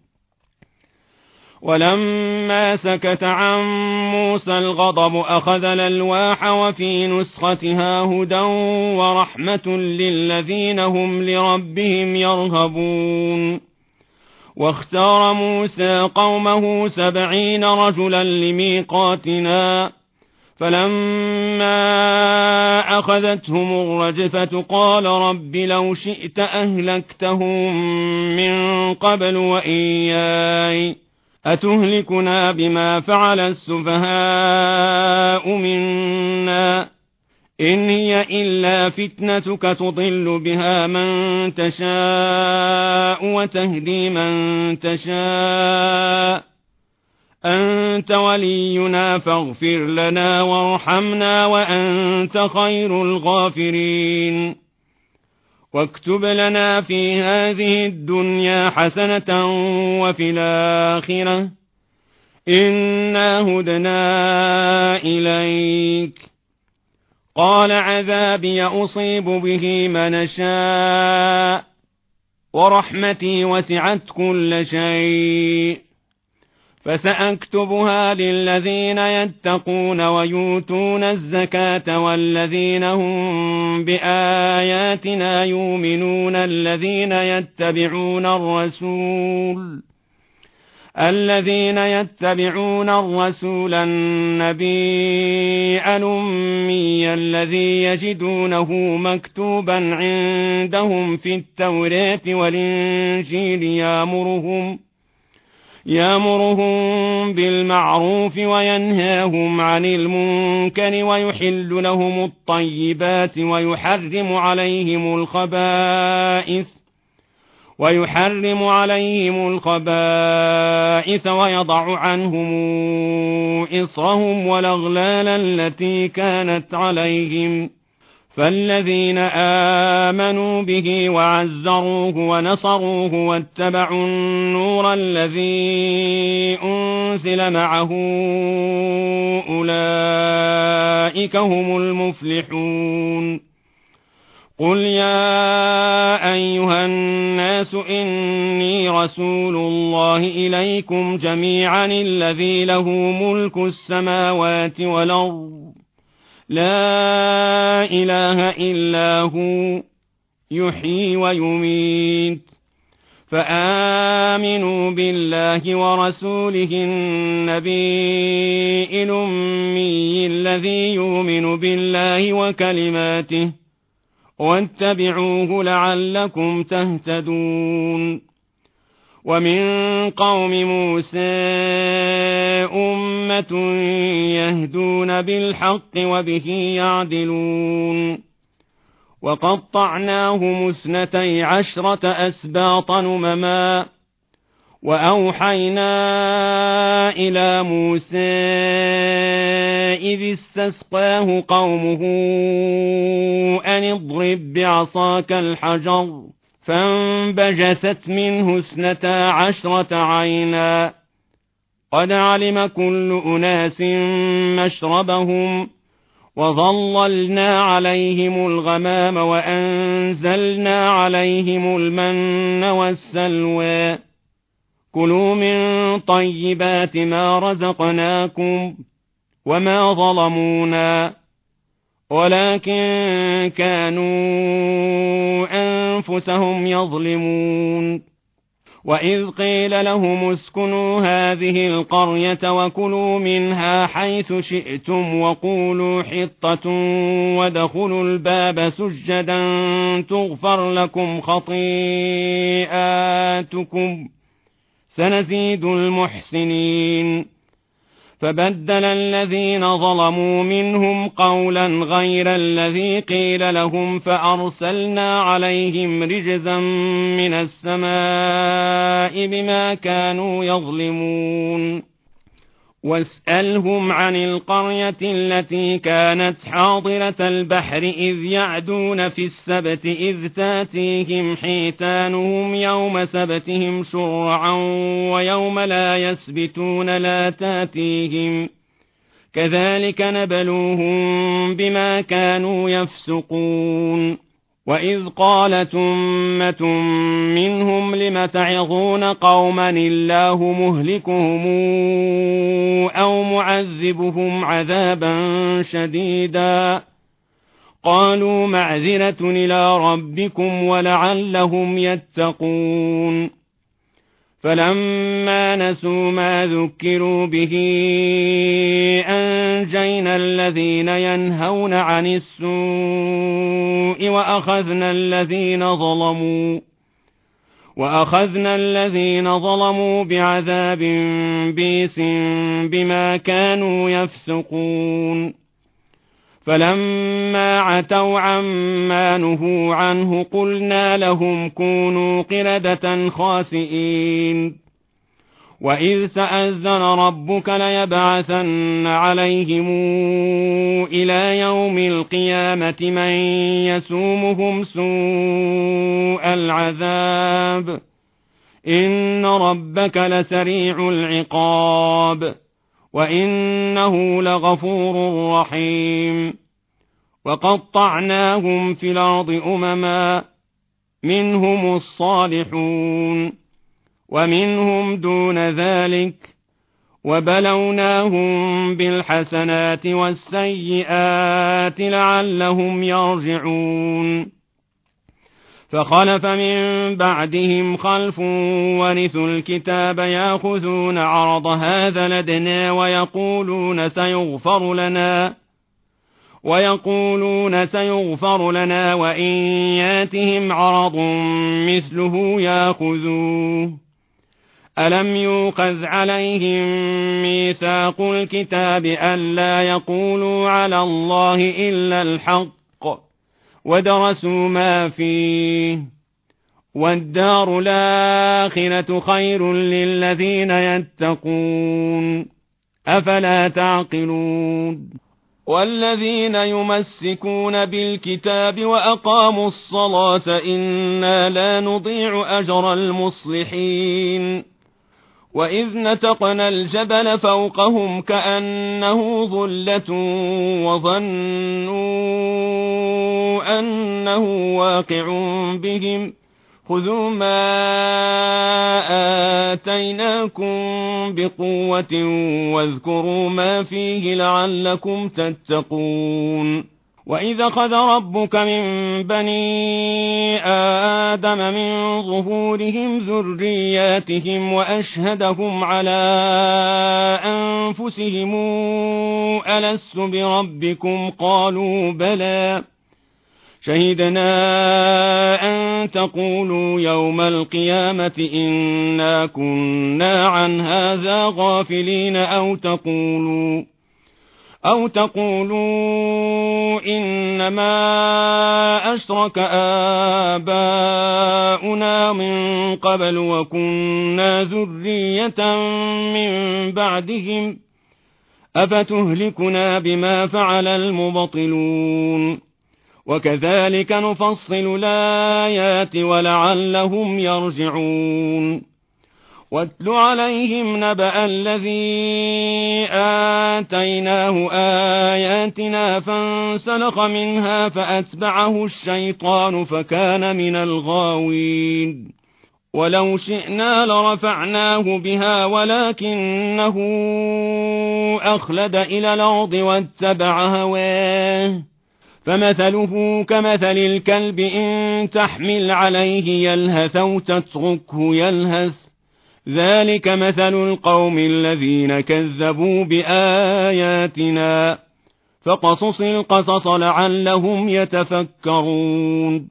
ولما سكت عن موسى الغضب أخذ الألواح وفي نسختها هدى ورحمة للذين هم لربهم يرهبون. واختار موسى قومه سبعين رجلا لميقاتنا فلما أخذتهم الرجفة قال رب لو شئت أهلكتهم من قبل وإياي أتهلكنا بما فعل السفهاء منا إن هي إلا فتنتك تضل بها من تشاء وتهدي من تشاء أنت ولينا فاغفر لنا وارحمنا وأنت خير الغافرين. واكتب لنا في هذه الدنيا حسنة وفي الآخرة إنا هدنا إليك. قال عذابي أصيب به من شاء ورحمتي وسعت كل شيء فسأكتبها للذين يتقون ويؤتون الزكاة والذين هم بآياتنا يؤمنون الذين يتبعون الرسول الذين يتبعون الرسول النبي الأمي الذي يجدونه مكتوبا عندهم في التوراة والإنجيل يأمرهم يأمرهم بالمعروف وينهاهم عن المنكر ويحل لهم الطيبات ويحرم عليهم الخبائث ويحرم عليهم الخبائث ويضع عنهم إصرهم والأغلال التي كانت عليهم. فالذين آمنوا به وعزروه ونصروه واتبعوا النور الذي أنزل معه أولئك هم المفلحون. قل يا أيها الناس إني رسول الله إليكم جميعا الذي له ملك السماوات والأرض لا إله إلا هو يحيي ويميت فآمنوا بالله ورسوله النبي الأمي الذي يؤمن بالله وكلماته واتبعوه لعلكم تهتدون. ومن قوم موسى أمة يهدون بالحق وبه يعدلون. وقطعناهم اثنتي عشرة أسباطا أمما وأوحينا إلى موسى إذ استسقاه قومه أن اضرب بعصاك الحجر فانبجست منه اثنتا عشرة عينا قد علم كل أناس مشربهم وظللنا عليهم الغمام وأنزلنا عليهم المن والسلوى كلوا من طيبات ما رزقناكم وما ظلمونا ولكن كانوا أنفسهم يظلمون. وإذ قيل لهم اسكنوا هذه القرية وكلوا منها حيث شئتم وقولوا حطة وادخلوا الباب سجدا تغفر لكم خطيئاتكم سنزيد المحسنين. فبدل الذين ظلموا منهم قولا غير الذي قيل لهم فأرسلنا عليهم رجزا من السماء بما كانوا يظلمون. واسألهم عن القرية التي كانت حاضرة البحر إذ يعدون في السبت إذ تاتيهم حيتانهم يوم سبتهم شرعا ويوم لا يسبتون لا تاتيهم كذلك نبلوهم بما كانوا يفسقون. وإذ قالت أمة منهم لم تعظون قوما الله مهلكهم أو معذبهم عذابا شديدا قالوا معذرة إلى ربكم ولعلهم يتقون. فلما نسوا ما ذكروا به أنجينا الذين ينهون عن السوء وأخذنا الذين ظلموا وأخذنا الذين ظلموا بعذاب بئيس بما كانوا يفسقون. فلما عتوا عما نهوا عنه قلنا لهم كونوا قردة خاسئين. وإذ تأذن ربك ليبعثن عليهم إلى يوم القيامة من يسومهم سوء العذاب إن ربك لسريع العقاب وإنه لغفور رحيم. وقطعناهم في الأرض أمما منهم الصالحون ومنهم دون ذلك وبلوناهم بالحسنات والسيئات لعلهم يرجعون. فخلف من بعدهم خلف ورثوا الكتاب يأخذون عرض هذا الأدنى ويقولون سيغفر لنا ويقولون سيغفر لنا وإن ياتهم عرض مثله يأخذوه. ألم يؤخذ عليهم ميثاق الكتاب ألا يقولوا على الله إلا الحق ودرسوا ما فيه والدار الآخرة خير للذين يتقون أفلا تعقلون. والذين يمسكون بالكتاب وأقاموا الصلاة إنا لا نضيع أجر المصلحين. وإذ نتقنا الجبل فوقهم كأنه ظلة وظنوا أنه واقع بهم خذوا ما آتيناكم بقوة واذكروا ما فيه لعلكم تتقون. وإذا أخذ ربك من بني آدم من ظهورهم ذرياتهم وأشهدهم على أنفسهم ألست بربكم قالوا بلى شهدنا أن تقولوا يوم القيامة إنا كنا عن هذا غافلين أو تقولوا أو تقولوا إنما أشرك آباؤنا من قبل وكنا ذرية من بعدهم أفتهلكنا بما فعل المبطلون وكذلك نفصل الآيات ولعلهم يرجعون واتل عليهم نبأ الذي آتيناه آياتنا فانسلخ منها فأتبعه الشيطان فكان من الغاوين ولو شئنا لرفعناه بها ولكنه أخلد إلى الأرض واتبع هواه فمثله كمثل الكلب إن تحمل عليه يلهث أو تتركه يلهث ذلك مثل القوم الذين كذبوا بآياتنا فقصص القصص لعلهم يتفكرون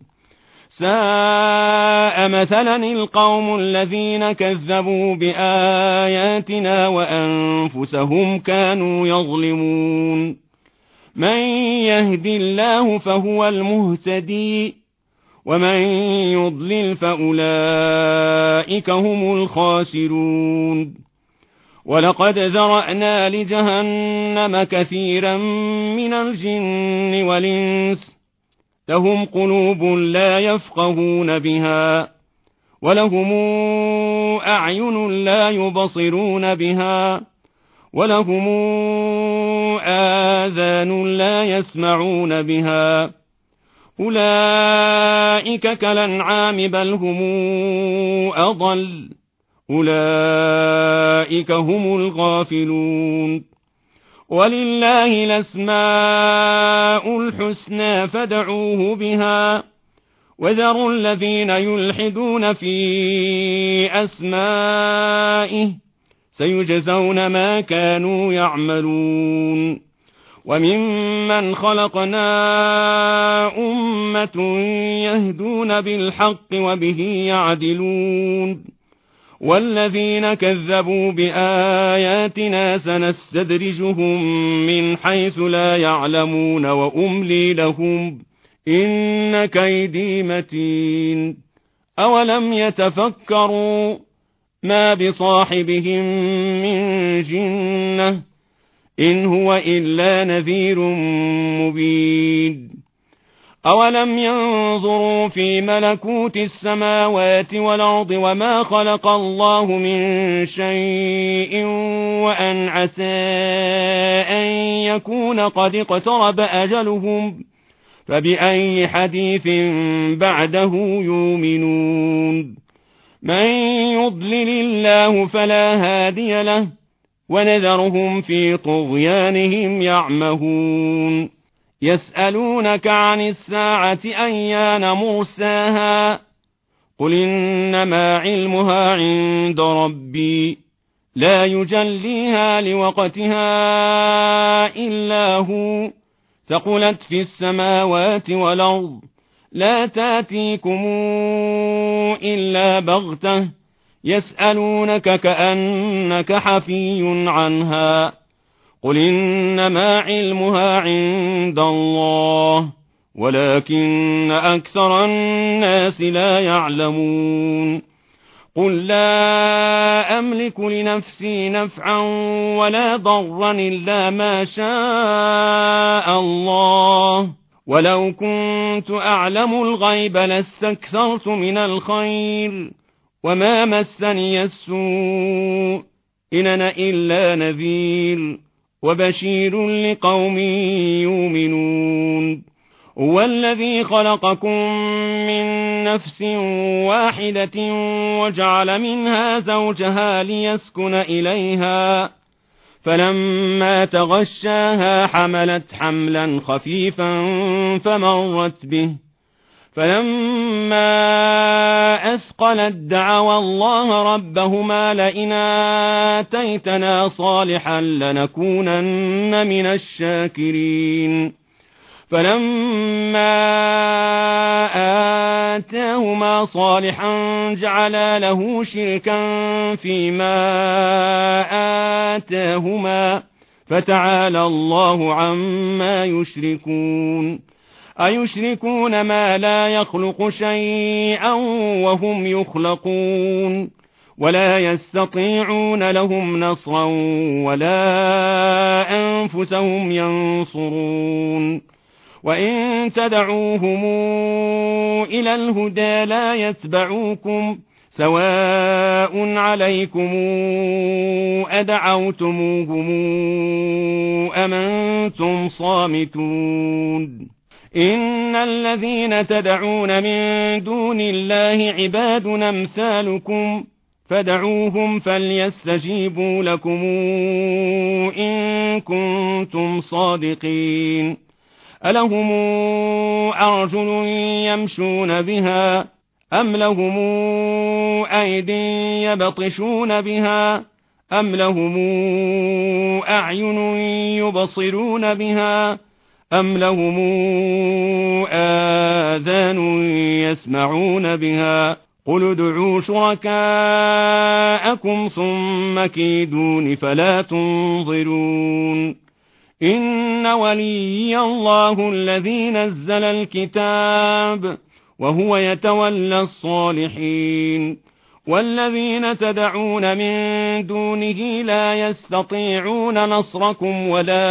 ساء مثلا القوم الذين كذبوا بآياتنا وأنفسهم كانوا يظلمون من يهد الله فهو المهتدي ومن يضلل فأولئك هم الخاسرون ولقد ذرأنا لجهنم كثيرا من الجن والإنس لهم قلوب لا يفقهون بها ولهم أعين لا يبصرون بها ولهم آذان لا يسمعون بها أولئك كالأنعام بل هم أضل أولئك هم الغافلون ولله الأسماء الحسنى فادعوه بها وذروا الذين يلحدون في أسمائه سيجزون ما كانوا يعملون وممن خلقنا أمة يهدون بالحق وبه يعدلون والذين كذبوا بآياتنا سنستدرجهم من حيث لا يعلمون وأملي لهم إن كيدي متين أولم يتفكروا ما بصاحبهم من جنة إن هو إلا نذير مبين أولم ينظروا في ملكوت السماوات والأرض وما خلق الله من شيء وأن عسى أن يكون قد اقترب أجلهم فبأي حديث بعده يؤمنون من يضلل الله فلا هادي له ونذرهم في طغيانهم يعمهون يسألونك عن الساعة أيان مرساها قل إنما علمها عند ربي لا يجليها لوقتها إلا هو ثقلت في السماوات والأرض لا تاتيكم إلا بغتة يسألونك كأنك حفي عنها قل إنما علمها عند الله ولكن أكثر الناس لا يعلمون قل لا أملك لنفسي نفعا ولا ضرا إلا ما شاء الله ولو كنت أعلم الغيب لاستكثرت من الخير وما مسني السوء إن أنا إلا نذير وبشير لقوم يؤمنون هو الذي خلقكم من نفس واحدة وجعل منها زوجها ليسكن إليها فلما تغشاها حملت حملا خفيفا فمرت به فلما أثقلت دعوا الله ربهما لئن آتيتنا صالحا لنكونن من الشاكرين فلما آتاهما صالحا جعلا له شركا فيما آتاهما فتعالى الله عما يشركون أيشركون ما لا يخلق شيئا وهم يخلقون ولا يستطيعون لهم نصرا ولا أنفسهم ينصرون وإن تدعوهم إلى الهدى لا يتبعوكم سواء عليكم أدعوتموهم أم أنتم صامتون إن الذين تدعون من دون الله عباد أمثالكم فدعوهم فليستجيبوا لكم إن كنتم صادقين ألهم أرجل يمشون بها أم لهم أيد يبطشون بها أم لهم أعين يبصرون بها أم لهم آذان يسمعون بها قل ادعوا شركاءكم ثم كيدون فلا تنظرون إن ولي الله الذي نزل الكتاب وهو يتولى الصالحين والذين تدعون من دونه لا يستطيعون نصركم ولا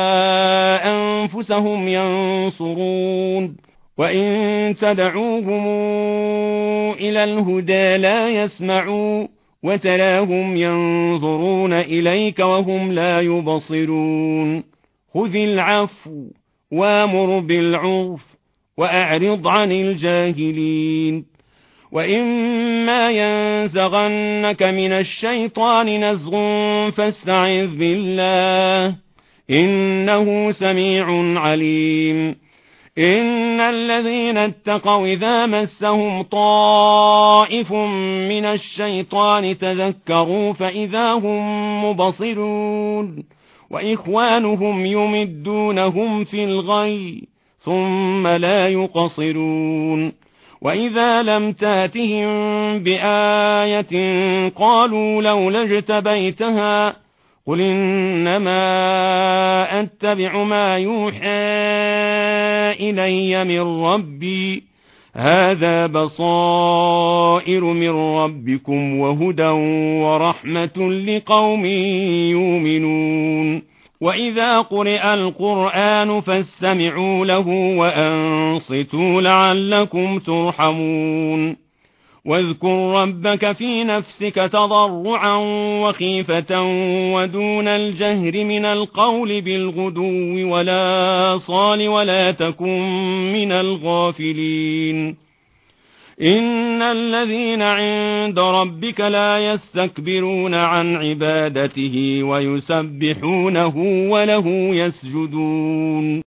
أنفسهم ينصرون وإن تدعوهم إلى الهدى لا يسمعوا وتراهم ينظرون إليك وهم لا يبصرون خذ العفو وامر بالعرف وأعرض عن الجاهلين وإما ينزغنك من الشيطان نزغ فاستعذ بالله إنه سميع عليم إن الذين اتقوا إذا مسهم طائف من الشيطان تذكروا فإذا هم مبصرون وإخوانهم يمدونهم في الغي ثم لا يقصرون وإذا لم تاتهم بآية قالوا لولا اجتبيتها قل إنما أتبع ما يوحى إلي من ربي هذا بصائر من ربكم وهدى ورحمة لقوم يؤمنون وإذا قرئ القرآن فاستمعوا له وأنصتوا لعلكم ترحمون واذكر ربك في نفسك تضرعا وخيفة ودون الجهر من القول بالغدو ولا صال ولا تكن من الغافلين إن الذين عند ربك لا يستكبرون عن عبادته ويسبحونه وله يسجدون